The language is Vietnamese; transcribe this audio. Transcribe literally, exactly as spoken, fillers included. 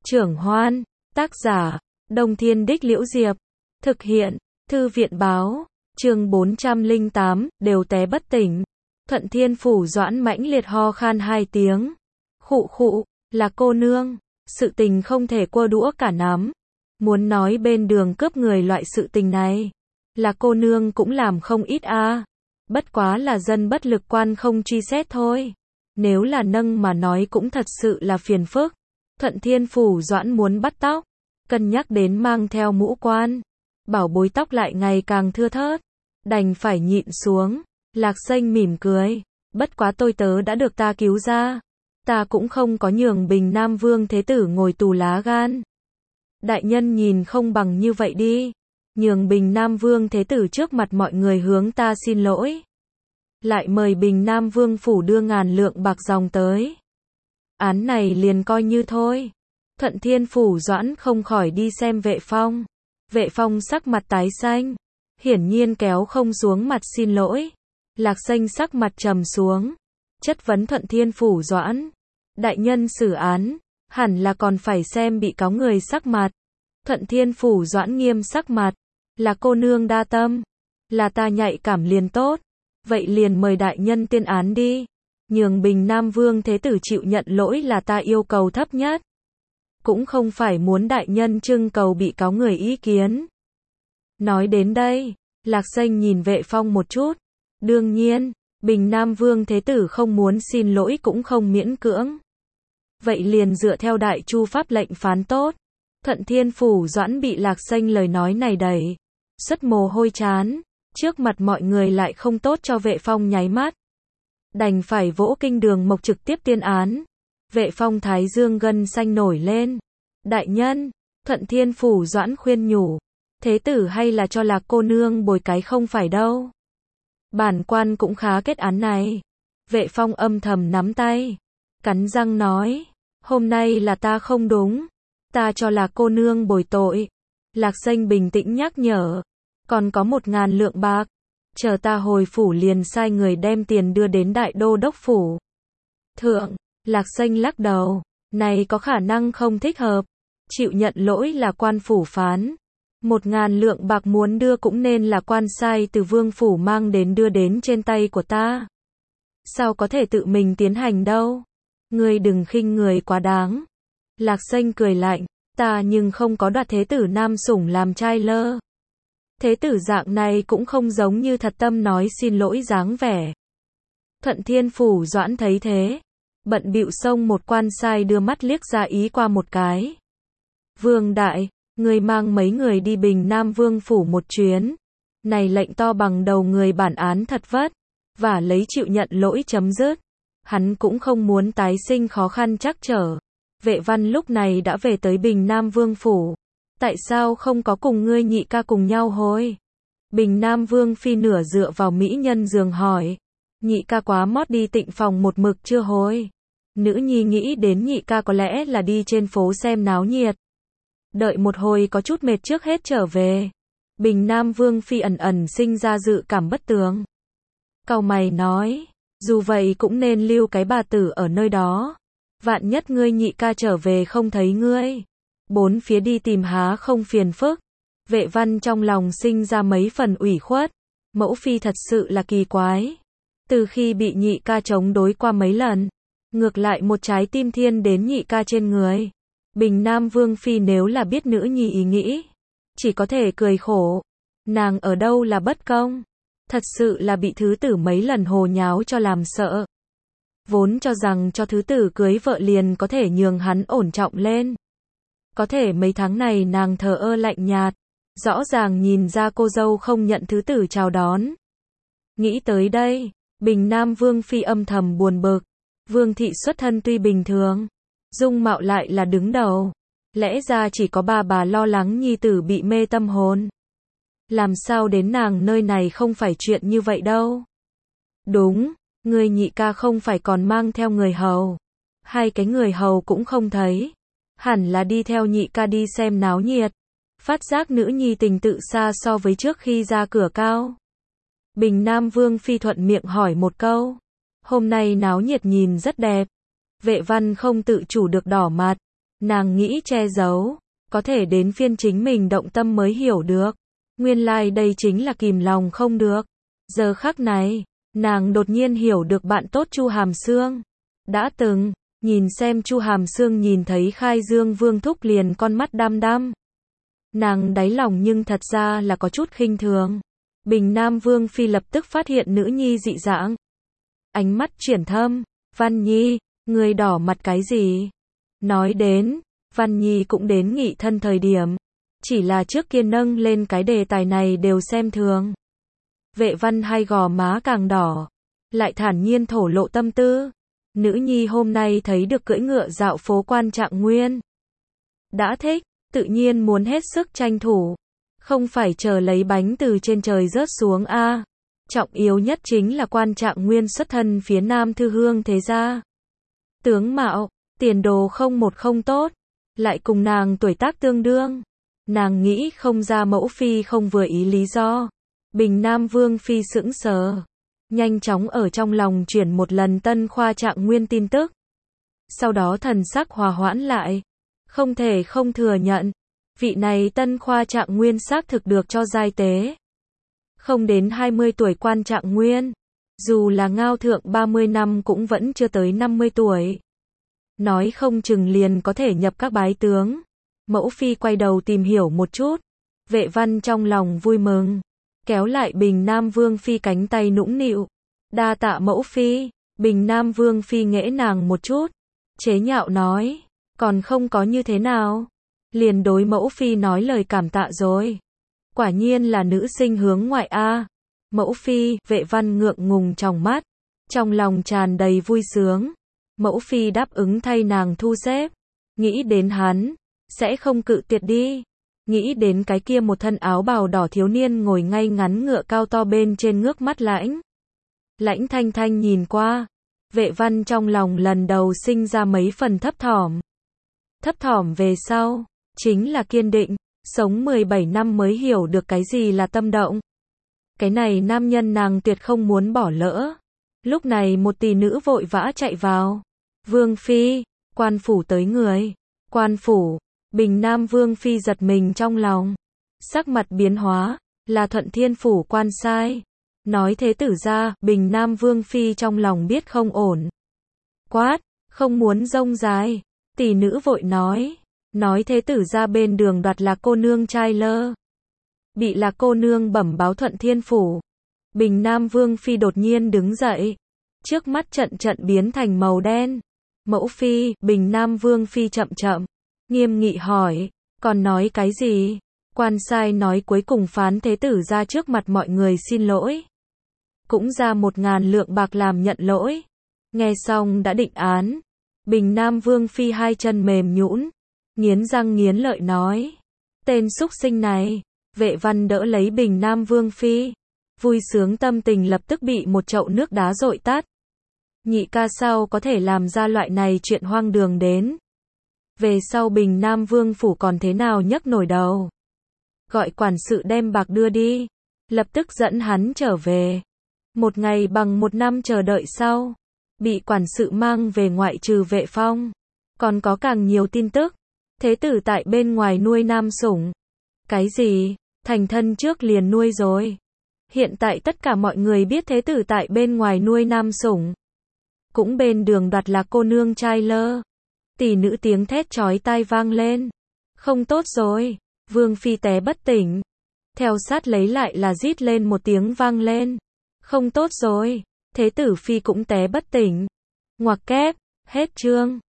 Trưởng Hoan, tác giả, Đông Thiên Đích Liễu Diệp, thực hiện, Thư viện Báo, chương bốn trăm lẻ tám, đều té bất tỉnh. Thuận Thiên Phủ Doãn mãnh liệt ho khan hai tiếng. Khụ khụ, là cô nương, sự tình không thể quơ đũa cả nắm. Muốn nói bên đường cướp người loại sự tình này, là cô nương cũng làm không ít a. À. Bất quá là dân bất lực quan không truy xét thôi. Nếu là nâng mà nói cũng thật sự là phiền phức. Thuận Thiên Phủ Doãn muốn bắt tóc, cân nhắc đến mang theo mũ quan, bảo bối tóc lại ngày càng thưa thớt, đành phải nhịn xuống. Lạc Xanh mỉm cười, bất quá tôi tớ đã được ta cứu ra, ta cũng không có nhường Bình Nam Vương Thế Tử ngồi tù lá gan. Đại nhân nhìn không bằng như vậy đi, nhường Bình Nam Vương Thế Tử trước mặt mọi người hướng ta xin lỗi, lại mời Bình Nam Vương Phủ đưa ngàn lượng bạc dòng tới. Án này liền coi như thôi. Thuận Thiên Phủ Doãn không khỏi đi xem Vệ Phong. Vệ Phong sắc mặt tái xanh, hiển nhiên kéo không xuống mặt xin lỗi. Lạc Xanh sắc mặt trầm xuống, chất vấn Thuận Thiên Phủ Doãn. Đại nhân xử án, hẳn là còn phải xem bị cáo người sắc mặt. Thuận Thiên Phủ Doãn nghiêm sắc mặt, là cô nương đa tâm, là ta nhạy cảm liền tốt. Vậy liền mời đại nhân tuyên án đi. Nhường Bình Nam Vương Thế Tử chịu nhận lỗi là ta yêu cầu thấp nhất. Cũng không phải muốn đại nhân trưng cầu bị cáo người ý kiến. Nói đến đây, Lạc Xanh nhìn Vệ Phong một chút. Đương nhiên, Bình Nam Vương Thế Tử không muốn xin lỗi cũng không miễn cưỡng. Vậy liền dựa theo Đại Chu pháp lệnh phán tốt. Thuận Thiên Phủ Doãn bị Lạc Xanh lời nói này đẩy xuất mồ hôi chán, trước mặt mọi người lại không tốt cho Vệ Phong nháy mắt. Đành phải vỗ kinh đường mộc trực tiếp tuyên án. Vệ Phong thái dương gân xanh nổi lên. Đại nhân, Thuận Thiên Phủ Doãn khuyên nhủ, Thế Tử hay là cho Lạc cô nương bồi cái không phải đâu. Bản quan cũng khá kết án này. Vệ Phong âm thầm nắm tay, cắn răng nói, hôm nay là ta không đúng, ta cho Lạc cô nương bồi tội. Lạc Xanh bình tĩnh nhắc nhở, còn có một ngàn lượng bạc, chờ ta hồi phủ liền sai người đem tiền đưa đến Đại Đô Đốc Phủ. Thượng, Lạc Xanh lắc đầu, này có khả năng không thích hợp, chịu nhận lỗi là quan phủ phán. Một ngàn lượng bạc muốn đưa cũng nên là quan sai từ Vương Phủ mang đến đưa đến trên tay của ta. Sao có thể tự mình tiến hành đâu? Ngươi đừng khinh người quá đáng. Lạc Xanh cười lạnh, ta nhưng không có đoạt Thế Tử nam sủng làm trai lơ. Thế Tử dạng này cũng không giống như thật tâm nói xin lỗi dáng vẻ. Thuận Thiên Phủ Doãn thấy thế, bận bịu xông một quan sai đưa mắt liếc ra ý qua một cái. Vương đại, người mang mấy người đi Bình Nam Vương Phủ một chuyến. Này lệnh to bằng đầu người bản án thật vất, và lấy chịu nhận lỗi chấm dứt. Hắn cũng không muốn tái sinh khó khăn trắc trở. Vệ Văn lúc này đã về tới Bình Nam Vương Phủ. Tại sao không có cùng ngươi nhị ca cùng nhau hồi? Bình Nam Vương Phi nửa dựa vào mỹ nhân giường hỏi. Nhị ca quá mót đi tịnh phòng một mực chưa hồi. Nữ nhi nghĩ đến nhị ca có lẽ là đi trên phố xem náo nhiệt. Đợi một hồi có chút mệt trước hết trở về. Bình Nam Vương Phi ẩn ẩn sinh ra dự cảm bất tường. Cau mày nói, dù vậy cũng nên lưu cái bà tử ở nơi đó. Vạn nhất ngươi nhị ca trở về không thấy ngươi, bốn phía đi tìm há không phiền phức. Vệ Văn trong lòng sinh ra mấy phần ủy khuất. Mẫu Phi thật sự là kỳ quái. Từ khi bị nhị ca chống đối qua mấy lần, ngược lại một trái tim thiên đến nhị ca trên người. Bình Nam Vương Phi nếu là biết nữ nhi ý nghĩ, chỉ có thể cười khổ. Nàng ở đâu là bất công, thật sự là bị thứ tử mấy lần hồ nháo cho làm sợ. Vốn cho rằng cho thứ tử cưới vợ liền có thể nhường hắn ổn trọng lên. Có thể mấy tháng này nàng thờ ơ lạnh nhạt, rõ ràng nhìn ra cô dâu không nhận thứ tử chào đón. Nghĩ tới đây, Bình Nam Vương Phi âm thầm buồn bực. Vương thị xuất thân tuy bình thường, dung mạo lại là đứng đầu. Lẽ ra chỉ có ba bà lo lắng nhi tử bị mê tâm hồn. Làm sao đến nàng nơi này không phải chuyện như vậy đâu. Đúng, người nhị ca không phải còn mang theo người hầu. Hai cái người hầu cũng không thấy. Hẳn là đi theo nhị ca đi xem náo nhiệt. Phát giác nữ nhi tình tự xa so với trước khi ra cửa cao. Bình Nam Vương Phi thuận miệng hỏi một câu. Hôm nay náo nhiệt nhìn rất đẹp. Vệ Văn không tự chủ được đỏ mặt. Nàng nghĩ che giấu, có thể đến phiên chính mình động tâm mới hiểu được. Nguyên lai like đây chính là kìm lòng không được. Giờ khắc này, nàng đột nhiên hiểu được bạn tốt Chu Hàm Xương. Đã từng, nhìn xem Chu Hàm Xương nhìn thấy Khai Dương Vương thúc liền con mắt đăm đăm. Nàng đáy lòng nhưng thật ra là có chút khinh thường. Bình Nam Vương phi lập tức phát hiện nữ nhi dị dạng. Ánh mắt chuyển thâm, Văn Nhi, người đỏ mặt cái gì? Nói đến, Văn Nhi cũng đến nghị thân thời điểm. Chỉ là trước kia nâng lên cái đề tài này đều xem thường. Vệ Văn hay gò má càng đỏ, lại thản nhiên thổ lộ tâm tư. Nữ nhi hôm nay thấy được cưỡi ngựa dạo phố Quan Trạng Nguyên. Đã thích, tự nhiên muốn hết sức tranh thủ. Không phải chờ lấy bánh từ trên trời rớt xuống a. Trọng yếu nhất chính là Quan Trạng Nguyên xuất thân phía Nam Thư Hương thế gia. Tướng mạo, tiền đồ không một không tốt, lại cùng nàng tuổi tác tương đương. Nàng nghĩ không ra mẫu phi không vừa ý lý do. Bình Nam Vương phi sững sờ, nhanh chóng ở trong lòng chuyển một lần Tân Khoa Trạng Nguyên tin tức. Sau đó thần sắc hòa hoãn lại, không thể không thừa nhận, vị này Tân Khoa Trạng Nguyên xác thực được cho giai tế. Không đến hai mươi tuổi Quan Trạng Nguyên, dù là ngao thượng ba mươi năm cũng vẫn chưa tới năm mươi tuổi. Nói không chừng liền có thể nhập các bái tướng. Mẫu phi quay đầu tìm hiểu một chút. Vệ Văn trong lòng vui mừng, kéo lại Bình Nam Vương phi cánh tay nũng nịu. Đa tạ mẫu phi. Bình Nam Vương phi nghễ nàng một chút, chế nhạo nói, còn không có như thế nào. Liền đối mẫu phi nói lời cảm tạ rồi. Quả nhiên là nữ sinh hướng ngoại a. Mẫu phi, Vệ Văn ngượng ngùng trong mắt, trong lòng tràn đầy vui sướng. Mẫu phi đáp ứng thay nàng thu xếp. Nghĩ đến hắn sẽ không cự tuyệt đi. Nghĩ đến cái kia một thân áo bào đỏ thiếu niên ngồi ngay ngắn ngựa cao to bên trên ngước mắt lãnh. Lãnh Thanh Thanh nhìn qua, Vệ Văn trong lòng lần đầu sinh ra mấy phần thấp thỏm. Thấp thỏm về sau, chính là kiên định, sống mười bảy năm mới hiểu được cái gì là tâm động. Cái này nam nhân nàng tuyệt không muốn bỏ lỡ. Lúc này một tỷ nữ vội vã chạy vào. Vương phi, quan phủ tới người. Quan phủ, Bình Nam Vương phi giật mình trong lòng. Sắc mặt biến hóa, là Thuận Thiên phủ quan sai. Nói thế tử ra, Bình Nam Vương phi trong lòng biết không ổn. Quát, không muốn rông dài. Tỷ nữ vội nói, nói thế tử ra bên đường đoạt là cô nương trai lơ. Bị là cô nương bẩm báo Thuận Thiên phủ. Bình Nam Vương phi đột nhiên đứng dậy, trước mắt trận trận biến thành màu đen. Mẫu phi, Bình Nam Vương phi chậm chậm, nghiêm nghị hỏi, còn nói cái gì? Quan sai nói cuối cùng phán thế tử ra trước mặt mọi người xin lỗi. Cũng ra một ngàn lượng bạc làm nhận lỗi. Nghe xong đã định án. Bình Nam Vương phi hai chân mềm nhũn, nghiến răng nghiến lợi nói, tên súc sinh này. Vệ Văn đỡ lấy Bình Nam Vương phi, vui sướng tâm tình lập tức bị một chậu nước đá dội tát. Nhị ca sao có thể làm ra loại này chuyện hoang đường đến. Về sau Bình Nam Vương phủ còn thế nào nhấc nổi đầu. Gọi quản sự đem bạc đưa đi, lập tức dẫn hắn trở về. Một ngày bằng một năm chờ đợi sau, bị quản sự mang về ngoại trừ Vệ Phong. Còn có càng nhiều tin tức. Thế tử tại bên ngoài nuôi nam sủng. Cái gì? Thành thân trước liền nuôi rồi. Hiện tại tất cả mọi người biết thế tử tại bên ngoài nuôi nam sủng. Cũng bên đường đoạt là cô nương trai lơ. Tỷ nữ tiếng thét chói tai vang lên. Không tốt rồi. Vương phi té bất tỉnh. Theo sát lấy lại là rít lên một tiếng vang lên. Không tốt rồi. Thế tử phi cũng té bất tỉnh. Ngoặc kép, hết chương.